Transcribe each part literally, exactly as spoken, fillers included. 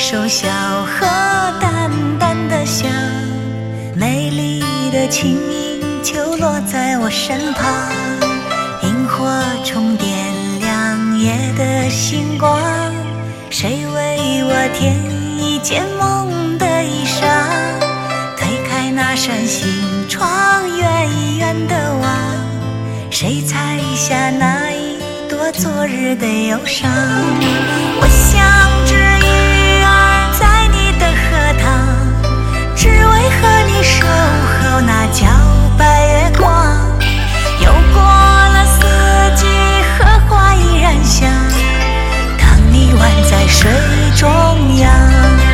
手小河淡淡的香，美丽的轻音就落在我身旁，萤火虫点亮夜的星光，谁为我添一件梦的衣裳？推开那扇心窗，远远的望，谁采下那一朵昨日的忧伤？我像只鱼儿在你的荷塘，只为和你守候那皎白月光。又过了四季，荷花依然香，当你宛在水中央。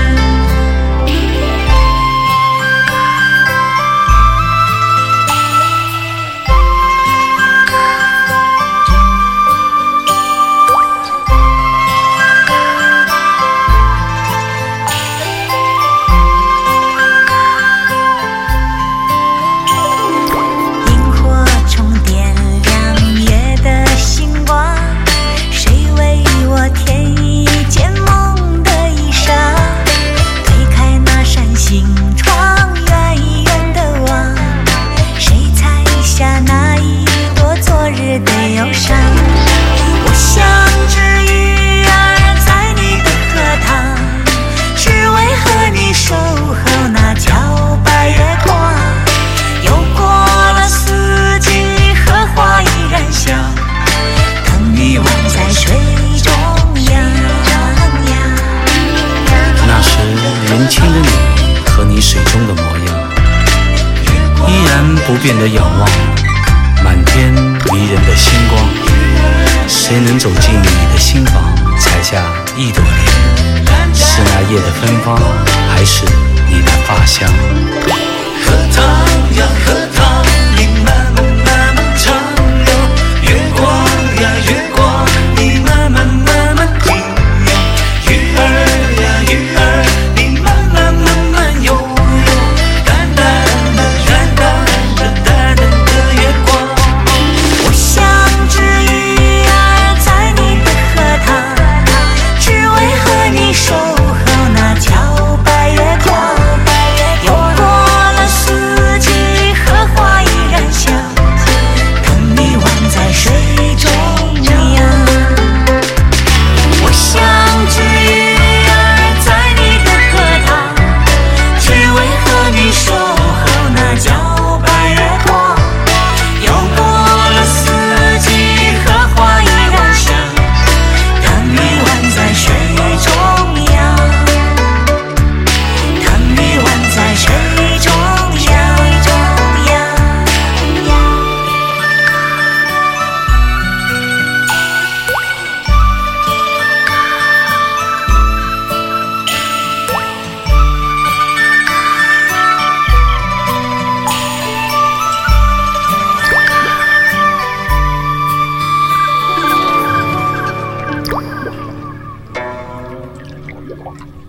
年轻的你和你水中的模样，依然不变的仰望满天迷人的星光。谁能走进你的心房，采下一朵莲？是那夜的芬芳，还是你的发香？ 荷塘呀荷塘，你慢慢慢慢长流，月光呀月光，你慢慢慢慢停留。鱼儿呀鱼儿，你慢慢慢慢游游，淡淡的淡淡的淡淡的月光。 我像只鱼儿在你的荷塘，只为和你守候那皎白月光。又过了四季，荷花依然香，等你宛在水中央。我像只鱼儿在你的荷塘，只为和你守候那皎白月光。又过了四季，荷花依然香，等你宛在水中央，等你宛在水中央。 月光。